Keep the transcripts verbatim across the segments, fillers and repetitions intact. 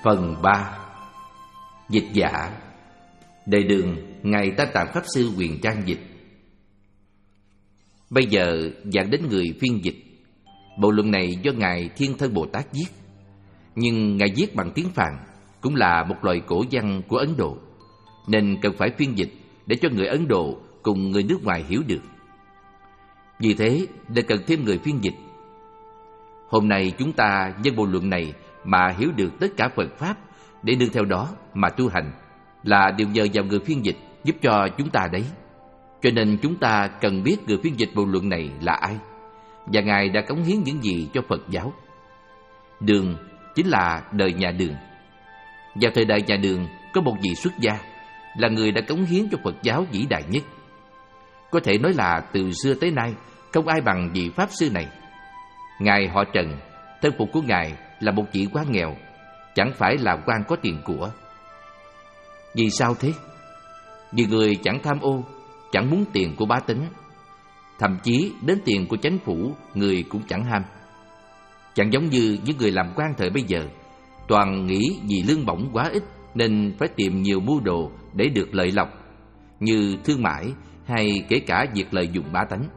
Phần ba. Dịch giả. Đời Đường, Ngài Tam Tạng Pháp Sư Huyền Trang dịch. Bây giờ giảng đến người phiên dịch. Bộ luận này do Ngài Thiên Thân Bồ Tát viết, nhưng Ngài viết bằng tiếng Phạn, cũng là một loại cổ văn của Ấn Độ, nên cần phải phiên dịch để cho người Ấn Độ cùng người nước ngoài hiểu được. Vì thế nên cần thêm người phiên dịch. Hôm nay chúng ta nhân bộ luận này mà hiểu được tất cả Phật Pháp, để nương theo đó mà tu hành, là đều nhờ vào người phiên dịch giúp cho chúng ta đấy. Cho nên chúng ta cần biết người phiên dịch bộ luận này là ai, và Ngài đã cống hiến những gì cho Phật giáo. Đường chính là đời nhà Đường. Vào thời đại nhà Đường có một vị xuất gia, là người đã cống hiến cho Phật giáo vĩ đại nhất. Có thể nói là từ xưa tới nay không ai bằng vị Pháp Sư này. Ngài họ Trần, thân phục của Ngài là một vị quan nghèo, chẳng phải là quan có tiền của. Vì sao thế? Vì người chẳng tham ô, chẳng muốn tiền của bá tánh, thậm chí đến tiền của chánh phủ người cũng chẳng ham. Chẳng giống như những người làm quan thời bây giờ, toàn nghĩ vì lương bổng quá ít nên phải tìm nhiều mưu đồ để được lợi lộc, như thương mại hay kể cả việc lợi dụng bá tánh.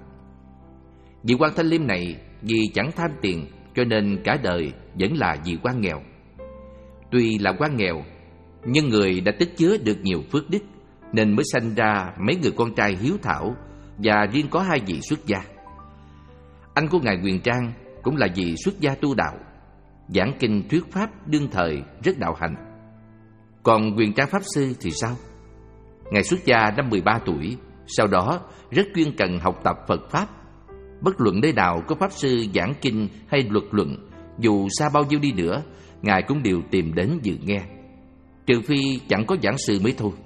Vị quan Thanh Liêm này vì chẳng tham tiền cho nên cả đời vẫn là vị quan nghèo. Tuy là quan nghèo, nhưng người đã tích chứa được nhiều phước đức, nên mới sanh ra mấy người con trai hiếu thảo, và riêng có hai vị xuất gia. Anh của Ngài Huyền Trang cũng là vị xuất gia tu đạo, giảng kinh thuyết pháp đương thời rất đạo hạnh. Còn Huyền Trang Pháp Sư thì sao? Ngài xuất gia năm mười ba tuổi, sau đó rất chuyên cần học tập Phật Pháp. Bất luận nơi nào có Pháp Sư giảng kinh hay luật luận, dù xa bao nhiêu đi nữa, Ngài cũng đều tìm đến dự nghe, trừ phi chẳng có giảng sư mới thôi.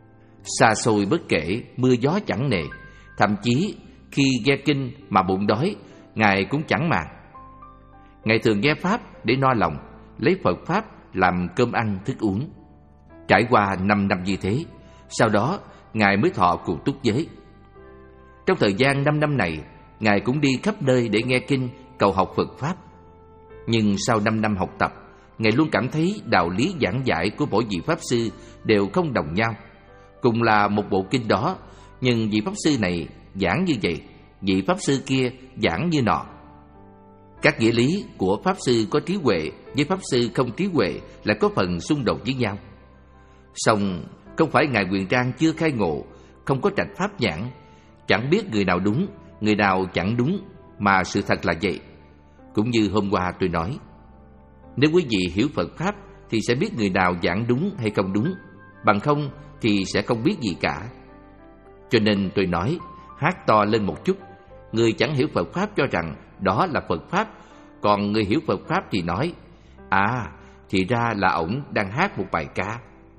Xa xôi bất kể, mưa gió chẳng nề, thậm chí khi nghe kinh mà bụng đói, Ngài cũng chẳng màng. Ngài thường nghe Pháp để no lòng, lấy Phật Pháp làm cơm ăn thức uống. Trải qua năm năm như thế, sau đó Ngài mới thọ cụ túc giới. Trong thời gian năm năm này, Ngài cũng đi khắp nơi để nghe kinh, cầu học Phật Pháp. Nhưng sau năm năm học tập, Ngài luôn cảm thấy đạo lý giảng giải của mỗi vị Pháp Sư đều không đồng nhau. Cùng là một bộ kinh đó, nhưng vị Pháp Sư này giảng như vậy, vị Pháp Sư kia giảng như nọ. Các nghĩa lý của Pháp Sư có trí huệ với Pháp Sư không trí huệ lại có phần xung đột với nhau. Song không phải Ngài Huyền Trang chưa khai ngộ, không có trạch pháp nhãn, chẳng biết người nào đúng, người nào chẳng đúng, mà sự thật là vậy. Cũng như hôm qua tôi nói, nếu quý vị hiểu Phật Pháp thì sẽ biết người nào giảng đúng hay không đúng, bằng không thì sẽ không biết gì cả. Cho nên tôi nói, hát to lên một chút. Người chẳng hiểu Phật Pháp cho rằng đó là Phật Pháp, còn người hiểu Phật Pháp thì nói, à, thì ra là ổng đang hát một bài ca.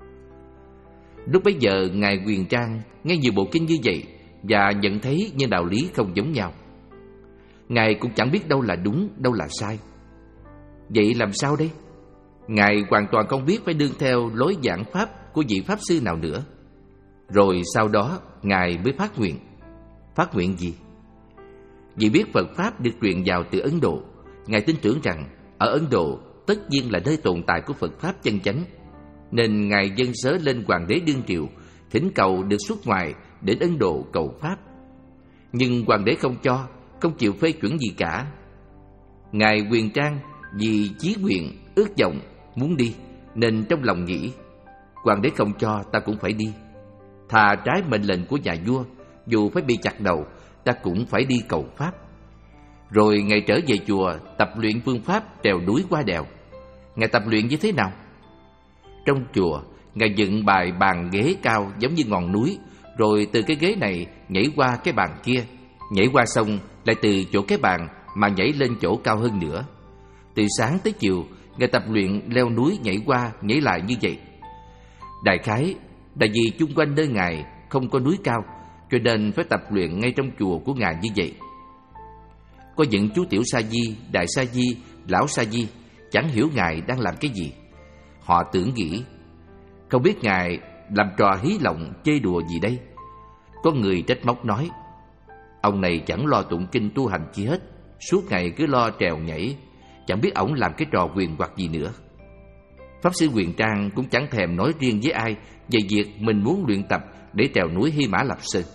Lúc bấy giờ Ngài Huyền Trang nghe nhiều bộ kinh như vậy và nhận thấy những đạo lý không giống nhau. Ngài cũng chẳng biết đâu là đúng, đâu là sai. Vậy làm sao đây? Ngài hoàn toàn không biết phải đương theo lối giảng pháp của vị Pháp Sư nào nữa. Rồi sau đó Ngài mới phát nguyện. Phát nguyện gì? Vì biết Phật Pháp được truyền vào từ Ấn Độ, Ngài tin tưởng rằng ở Ấn Độ tất nhiên là nơi tồn tại của Phật Pháp chân chánh, nên Ngài dâng sớ lên Hoàng đế đương triều, thỉnh cầu được xuất ngoại đến Ấn Độ cầu Pháp. Nhưng Hoàng đế không cho, không chịu phê chuẩn gì cả. Ngài Huyền Trang vì chí nguyện, ước vọng, muốn đi, nên trong lòng nghĩ, Hoàng đế không cho ta cũng phải đi. Thà trái mệnh lệnh của nhà vua, dù phải bị chặt đầu, ta cũng phải đi cầu Pháp. Rồi Ngài trở về chùa tập luyện phương pháp trèo núi qua đèo. Ngài tập luyện như thế nào? Trong chùa, Ngài dựng bài bàn ghế cao giống như ngọn núi, rồi từ cái ghế này nhảy qua cái bàn kia, nhảy qua xong lại từ chỗ cái bàn mà nhảy lên chỗ cao hơn nữa. Từ sáng tới chiều, Ngài tập luyện leo núi nhảy qua nhảy lại như vậy. Đại khái là vì chung quanh nơi Ngài không có núi cao, cho nên phải tập luyện ngay trong chùa của Ngài như vậy. Có những chú tiểu sa di, đại sa di, lão sa di chẳng hiểu Ngài đang làm cái gì. Họ tưởng nghĩ, không biết Ngài làm trò hí lộng chơi đùa gì đây. Có người trách móc nói, ông này chẳng lo tụng kinh tu hành chi hết, suốt ngày cứ lo trèo nhảy, chẳng biết ổng làm cái trò quyền hoặc gì nữa. Pháp Sư Huyền Trang cũng chẳng thèm nói riêng với ai về việc mình muốn luyện tập để trèo núi Hy Mã Lạp Sơn.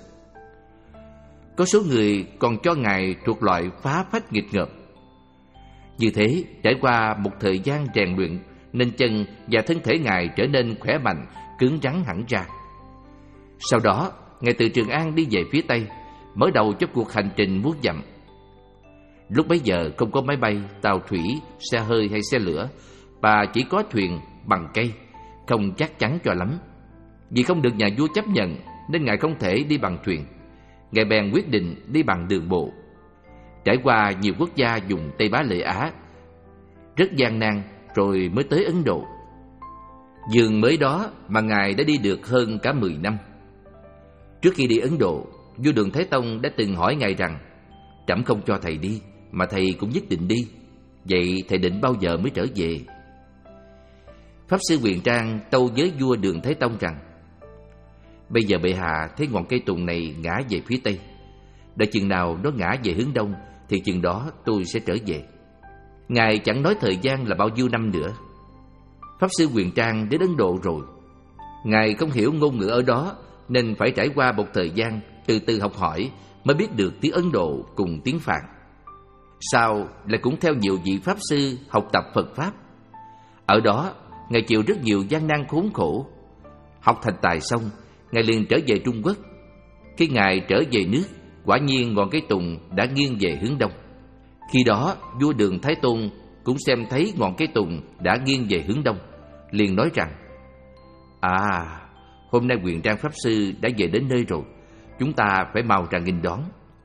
Có số người còn cho Ngài thuộc loại phá phách nghịch ngợm. Như thế, trải qua một thời gian rèn luyện nên chân và thân thể Ngài trở nên khỏe mạnh, cứng rắn hẳn ra. Sau đó, Ngài từ Trường An đi về phía Tây, mở đầu cho cuộc hành trình muôn dặm. Lúc bấy giờ không có máy bay, tàu thủy, xe hơi hay xe lửa, và chỉ có thuyền bằng cây, không chắc chắn cho lắm. Vì không được nhà vua chấp nhận nên Ngài không thể đi bằng thuyền. Ngài bèn quyết định đi bằng đường bộ. Trải qua nhiều quốc gia dùng Tây Bá Lệ Á, rất gian nan rồi mới tới Ấn Độ. Dường mới đó mà Ngài đã đi được hơn cả mười năm. Trước khi đi Ấn Độ, vua Đường Thái Tông đã từng hỏi Ngài rằng: "Trẫm không cho thầy đi, mà thầy cũng nhất định đi. Vậy thầy định bao giờ mới trở về?" Pháp Sư Huyền Trang tâu với vua Đường Thái Tông rằng: "Bây giờ bệ hạ thấy ngọn cây tùng này ngã về phía Tây. Đợi chừng nào nó ngã về hướng Đông thì chừng đó tôi sẽ trở về." Ngài chẳng nói thời gian là bao nhiêu năm nữa. Pháp Sư Huyền Trang đến Ấn Độ rồi. Ngài không hiểu ngôn ngữ ở đó nên phải trải qua một thời gian từ từ học hỏi mới biết được tiếng Ấn Độ cùng tiếng Phạn. Sau lại cũng theo nhiều vị Pháp Sư học tập Phật Pháp. Ở đó, Ngài chịu rất nhiều gian nan khốn khổ. Học thành tài xong, Ngài liền trở về Trung Quốc. Khi Ngài trở về nước, quả nhiên ngọn cây tùng đã nghiêng về hướng Đông. Khi đó, vua Đường Thái Tôn cũng xem thấy ngọn cây tùng đã nghiêng về hướng Đông, liền nói rằng: "À, hôm nay Huyền Trang Pháp Sư đã về đến nơi rồi, chúng ta phải mau ra nghênh đón."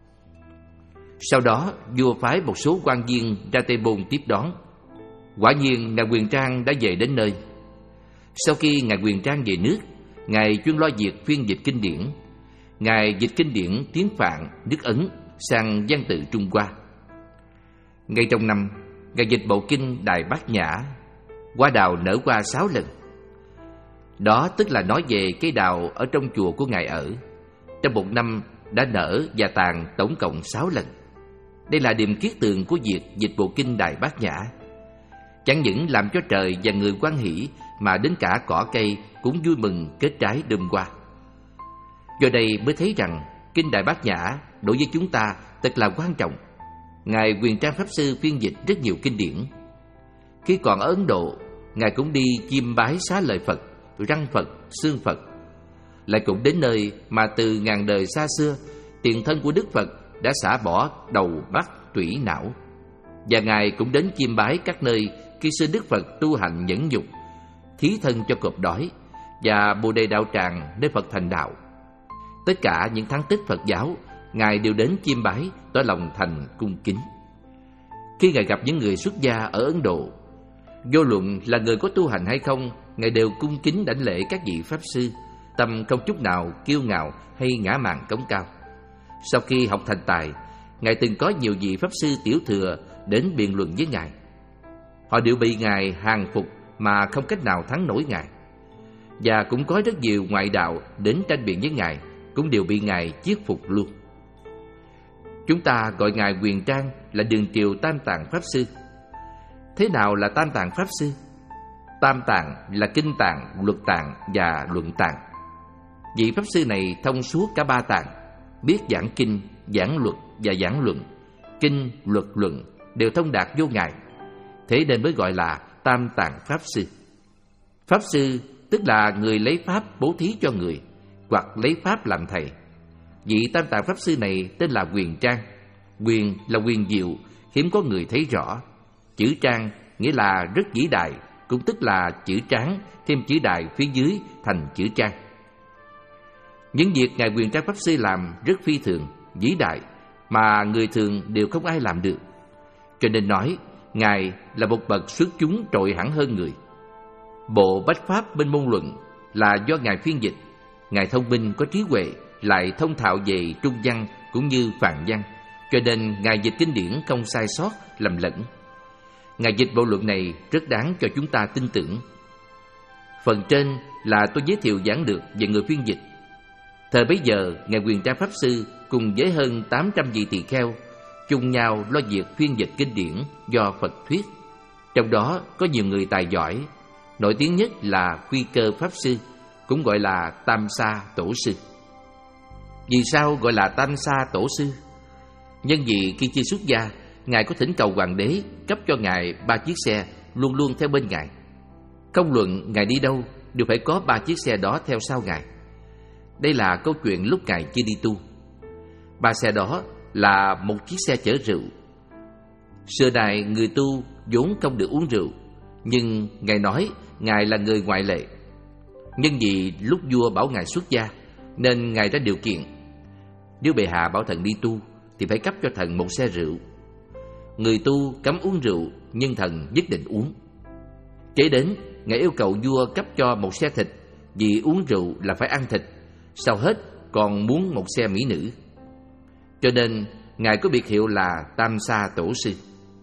Sau đó, vua phái một số quan viên ra Tây Môn tiếp đón. Quả nhiên, Ngài Huyền Trang đã về đến nơi. Sau khi Ngài Huyền Trang về nước, Ngài chuyên lo việc phiên dịch kinh điển. Ngài dịch kinh điển tiếng Phạn, nước Ấn sang văn tự Trung Hoa. Ngay trong năm, Ngài dịch bộ kinh Đại Bát Nhã. Hoa đào nở qua sáu lần. Đó tức là nói về cây đào ở trong chùa của Ngài ở. Trong một năm đã nở và tàn tổng cộng sáu lần. Đây là điểm kiết tường của việc dịch bộ kinh Đại Bát Nhã. Chẳng những làm cho trời và người hoan hỷ, mà đến cả cỏ cây cũng vui mừng kết trái đơm hoa. Do đây mới thấy rằng kinh Đại Bát Nhã đối với chúng ta thật là quan trọng. Ngài Huyền Trang Pháp Sư phiên dịch rất nhiều kinh điển. Khi còn ở Ấn Độ, Ngài cũng đi chiêm bái xá lợi Phật, răng Phật, xương Phật. Lại cũng đến nơi mà từ ngàn đời xa xưa, tiền thân của Đức Phật đã xả bỏ đầu, mắt, tủy, não. Và Ngài cũng đến chiêm bái các nơi khi xưa Đức Phật tu hành nhẫn nhục, thí thân cho cọp đói, và Bồ Đề Đạo Tràng nơi Phật thành đạo. Tất cả những thắng tích Phật giáo, Ngài đều đến chiêm bái, tỏ lòng thành cung kính. Khi Ngài gặp những người xuất gia ở Ấn Độ, vô luận là người có tu hành hay không, Ngài đều cung kính đảnh lễ các vị Pháp Sư, tâm không chút nào kiêu ngạo hay ngã mạn cống cao. Sau khi học thành tài, Ngài từng có nhiều vị Pháp Sư tiểu thừa đến biện luận với Ngài. Họ đều bị Ngài hàng phục mà không cách nào thắng nổi Ngài. Và cũng có rất nhiều ngoại đạo đến tranh biện với Ngài, cũng đều bị Ngài chiết phục luôn. Chúng ta gọi Ngài Huyền Trang là Đường Triều Tam Tạng Pháp Sư. Thế nào là Tam Tạng Pháp Sư? Tam Tạng là kinh tạng, luật tạng và luận tạng. Vị Pháp Sư này thông suốt cả ba tạng, biết giảng kinh, giảng luật và giảng luận. Kinh, luật, luận đều thông đạt vô ngại. Thế nên mới gọi là Tam Tạng Pháp Sư. Pháp Sư tức là người lấy Pháp bố thí cho người, hoặc lấy Pháp làm thầy. Vị Tam Tạng Pháp Sư này tên là Huyền Trang. Huyền là huyền diệu, hiếm có người thấy rõ. Chữ Trang nghĩa là rất vĩ đại, cũng tức là chữ tráng thêm chữ đại phía dưới thành chữ Trang. Những việc Ngài Huyền Trang Pháp Sư làm rất phi thường, vĩ đại, mà người thường đều không ai làm được. Cho nên nói, Ngài là một bậc xuất chúng trội hẳn hơn người. Bộ Bách Pháp bên môn luận là do Ngài phiên dịch. Ngài thông minh có trí huệ, lại thông thạo về trung văn cũng như phạn văn, cho nên Ngài dịch kinh điển không sai sót, lầm lẫn. Ngài dịch bộ luận này rất đáng cho chúng ta tin tưởng. Phần trên là tôi giới thiệu giảng lược về người phiên dịch. Thời bấy giờ, Ngài Huyền Trang Pháp Sư cùng với hơn tám trăm vị tỳ kheo chung nhau lo việc phiên dịch kinh điển do Phật thuyết. Trong đó có nhiều người tài giỏi, Nổi tiếng nhất là Quy Cơ Pháp Sư, cũng gọi là Tam Sa Tổ Sư. Vì sao gọi là Tam Sa Tổ Sư? Nhân vì khi chưa xuất gia, Ngài có thỉnh cầu hoàng đế cấp cho Ngài ba chiếc xe luôn luôn theo bên Ngài. Không luận Ngài đi đâu, đều phải có ba chiếc xe đó theo sau Ngài. Đây là câu chuyện lúc Ngài chưa đi tu. Ba xe đó là một chiếc xe chở rượu. Xưa nay người tu vốn không được uống rượu, nhưng Ngài nói Ngài là người ngoại lệ. Nhân vì lúc vua bảo Ngài xuất gia, nên Ngài ra điều kiện: nếu bệ hạ bảo thần đi tu thì phải cấp cho thần một xe rượu. Người tu cấm uống rượu, nhưng thần nhất định uống. Kế đến, Ngài yêu cầu vua cấp cho một xe thịt, vì uống rượu là phải ăn thịt, sau hết còn muốn một xe mỹ nữ. Cho nên Ngài có biệt hiệu là Tam Sa Tổ Sư.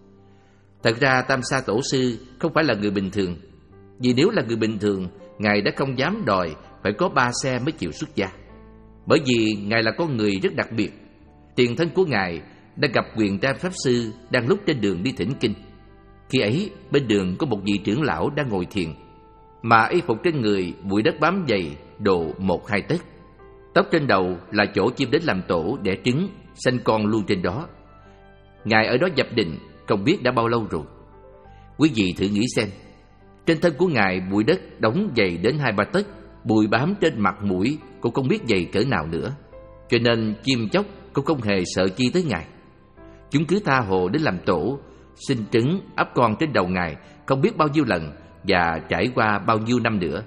Thật ra Tam Sa Tổ Sư không phải là người bình thường, vì nếu là người bình thường, Ngài đã không dám đòi phải có ba xe mới chịu xuất gia. Bởi vì Ngài là con người rất đặc biệt. Tiền thân của Ngài đã gặp Huyền Trang Pháp Sư đang lúc trên đường đi thỉnh kinh. Khi ấy, bên đường có một vị trưởng lão đang ngồi thiền, mà y phục trên người bụi đất bám dày độ một hai tấc. Tóc trên đầu là chỗ chim đến làm tổ đẻ trứng, sanh con luôn trên đó. Ngài ở đó nhập định không biết đã bao lâu rồi. Quý vị thử nghĩ xem, trên thân của Ngài bụi đất đóng dày đến hai ba tấc, bụi bám trên mặt mũi cũng không biết dày cỡ nào nữa. Cho nên chim chóc cũng không hề sợ chi tới Ngài. Chúng cứ tha hồ đến làm tổ, sinh trứng ấp con trên đầu Ngài không biết bao nhiêu lần, và trải qua bao nhiêu năm nữa.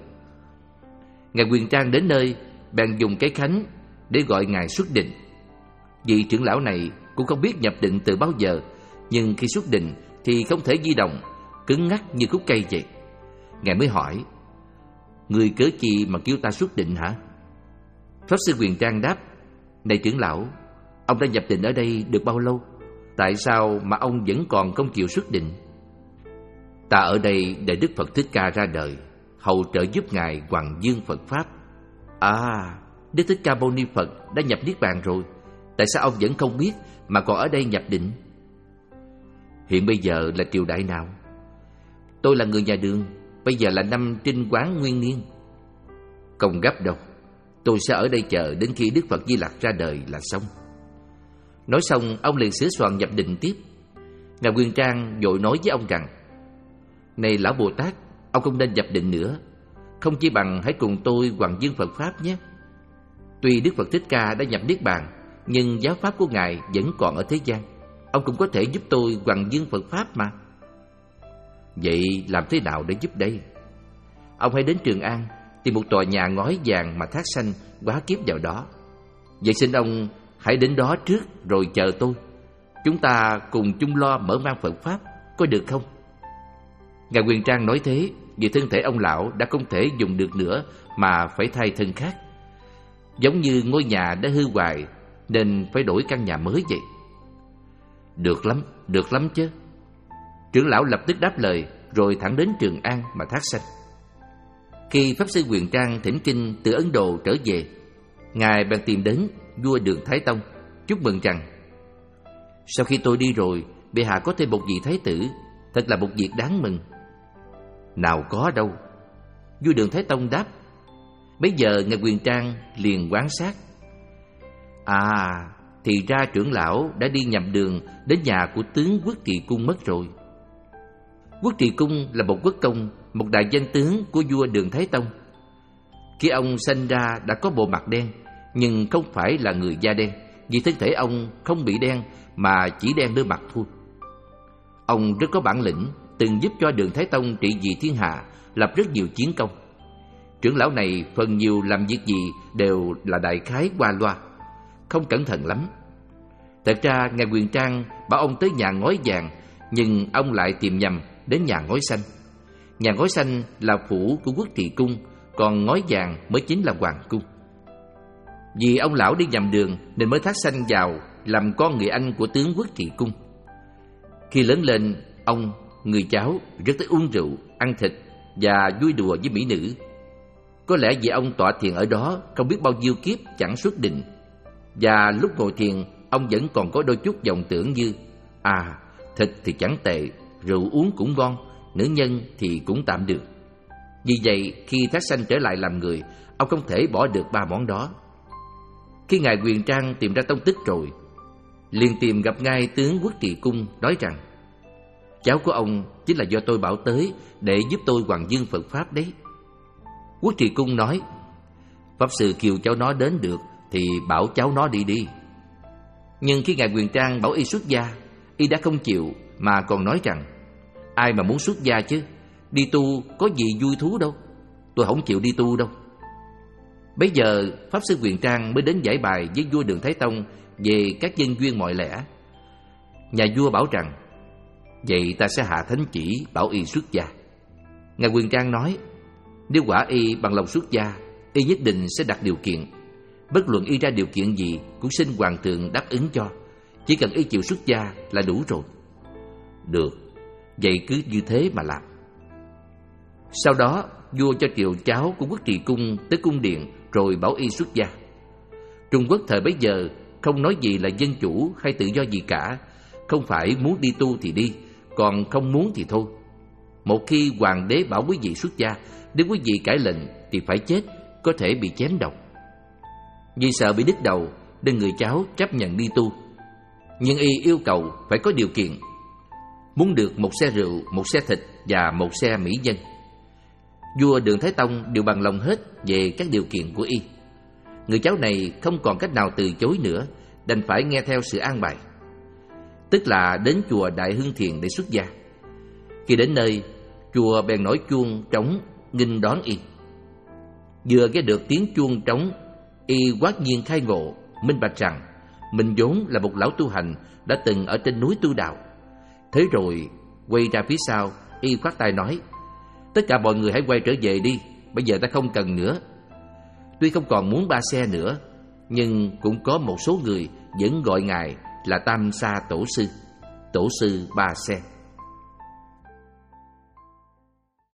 Ngài Huyền Trang đến nơi bèn dùng cái khánh để gọi Ngài xuất định. Vị trưởng lão này cũng không biết nhập định từ bao giờ, nhưng khi xuất định thì không thể di động, cứng ngắc như khúc cây vậy. Ngài mới hỏi: người cớ chi mà kêu ta xuất định hả? Pháp Sư Huyền Trang đáp: này trưởng lão, ông đã nhập định ở đây được bao lâu? Tại sao mà ông vẫn còn không chịu xuất định? Ta ở đây để Đức Phật Thích Ca ra đời, hầu trợ giúp Ngài hoằng dương Phật Pháp. À, Đức Thích Ca Mâu Ni Phật đã nhập Niết Bàn rồi, tại sao ông vẫn không biết mà còn ở đây nhập định? Hiện bây giờ là triều đại nào? Tôi là người nhà Đường, bây giờ là năm Trinh Quán Nguyên Niên. Không gấp đâu, tôi sẽ ở đây chờ đến khi Đức Phật Di Lặc ra đời là xong. Nói xong, ông liền sửa soạn nhập định tiếp. Ngài Huyền Trang vội nói với ông rằng: này lão Bồ Tát, ông không nên nhập định nữa, không chi bằng hãy cùng tôi hoằng dương Phật Pháp nhé. Tuy Đức Phật Thích Ca đã nhập Niết Bàn, nhưng giáo pháp của Ngài vẫn còn ở thế gian. Ông cũng có thể giúp tôi hoằng dương Phật Pháp mà. Vậy làm thế nào để giúp đây? Ông hãy đến Trường An, tìm một tòa nhà ngói vàng mà thác sanh hóa kiếp vào đó. Vậy xin ông hãy đến đó trước rồi chờ tôi. Chúng ta cùng chung lo mở mang Phật Pháp, có được không? Ngài Huyền Trang nói thế vì thân thể ông lão đã không thể dùng được nữa mà phải thay thân khác. Giống như ngôi nhà đã hư hoại nên phải đổi căn nhà mới vậy. Được lắm, được lắm chứ. Trưởng lão lập tức đáp lời, rồi thẳng đến Trường An mà thác sanh. Khi Pháp Sư Huyền Trang thỉnh kinh từ Ấn Độ trở về, Ngài bèn tìm đến vua Đường Thái Tông, chúc mừng rằng: sau khi tôi đi rồi, bệ hạ có thêm một vị thái tử, thật là một việc đáng mừng. Nào có đâu, vua Đường Thái Tông đáp. Bấy giờ Ngài Huyền Trang liền quan sát. À, thì ra trưởng lão đã đi nhầm đường đến nhà của tướng Quốc Trì Cung mất rồi. Quốc Trì Cung là một quốc công, một đại danh tướng của vua Đường Thái Tông. Khi ông sinh ra đã có bộ mặt đen, nhưng không phải là người da đen, vì thân thể ông không bị đen mà chỉ đen đôi mặt thôi. Ông rất có bản lĩnh, từng giúp cho Đường Thái Tông trị vì thiên hạ, lập rất nhiều chiến công. Trưởng lão này phần nhiều làm việc gì đều là đại khái qua loa, không cẩn thận lắm. Thật ra Ngài Huyền Trang bảo ông tới nhà ngói vàng, nhưng ông lại tìm nhầm đến nhà ngói xanh. Nhà ngói xanh là phủ của Quốc Trì Cung, còn ngói vàng mới chính là hoàng cung. Vì ông lão đi nhầm đường nên mới thác sanh vào làm con người anh của tướng Quốc Trì Cung. Khi lớn lên, ông, người cháu rất thích uống rượu, ăn thịt và vui đùa với mỹ nữ. Có lẽ vì ông tọa thiền ở đó không biết bao nhiêu kiếp chẳng xuất định, và lúc ngồi thiền ông vẫn còn có đôi chút vọng tưởng như: à, thịt thì chẳng tệ, rượu uống cũng ngon, nữ nhân thì cũng tạm được. Vì vậy, khi Thác Sanh trở lại làm người, ông không thể bỏ được ba món đó. Khi ngài Quyền Trang tìm ra tông tích rồi, liền tìm gặp ngay tướng Quốc Trì Cung, nói rằng: cháu của ông chính là do tôi bảo tới để giúp tôi hoàng dương Phật Pháp đấy. Quốc Trì Cung nói: pháp sư kêu cháu nó đến được thì bảo cháu nó đi đi. Nhưng khi ngài Quyền Trang bảo y xuất gia, y đã không chịu, mà còn nói rằng: ai mà muốn xuất gia chứ, đi tu có gì vui thú đâu, tôi không chịu đi tu đâu. Bấy giờ pháp sư Quyền Trang mới đến giải bài với vua Đường Thái Tông về các nhân duyên mọi lẽ. Nhà vua bảo rằng: vậy ta sẽ hạ thánh chỉ bảo y xuất gia. Ngài Quyền Trang nói: nếu quả y bằng lòng xuất gia, y nhất định sẽ đặt điều kiện. Bất luận y ra điều kiện gì cũng xin hoàng thượng đáp ứng cho, chỉ cần y chịu xuất gia là đủ rồi. Được, vậy cứ như thế mà làm. Sau đó vua cho triệu cháu của Quốc Trì Cung tới cung điện rồi bảo y xuất gia. Trung Quốc thời bấy giờ không nói gì là dân chủ hay tự do gì cả, không phải muốn đi tu thì đi, còn không muốn thì thôi. Một khi hoàng đế bảo quý vị xuất gia, nếu quý vị cãi lệnh thì phải chết, có thể bị chém đầu. Vì sợ bị đứt đầu nên người cháu chấp nhận đi tu. Nhưng y yêu cầu phải có điều kiện, muốn được một xe rượu, một xe thịt và một xe mỹ nhân. Vua Đường Thái Tông đều bằng lòng hết về các điều kiện của y. Người cháu này không còn cách nào từ chối nữa, đành phải nghe theo sự an bài, tức là đến chùa Đại Hưng Thiền để xuất gia. Khi đến nơi, chùa bèn nổi chuông trống nghênh đón y. Vừa nghe được tiếng chuông trống, y quát nhiên khai ngộ, minh bạch rằng mình vốn là một lão tu hành đã từng ở trên núi tu đạo. Thế rồi quay ra phía sau, y khoát tay nói: tất cả mọi người hãy quay trở về đi, bây giờ ta không cần nữa. Tuy không còn muốn ba xe nữa, nhưng cũng có một số người vẫn gọi ngài là Tam Sa Tổ Sư, Tổ sư ba xe.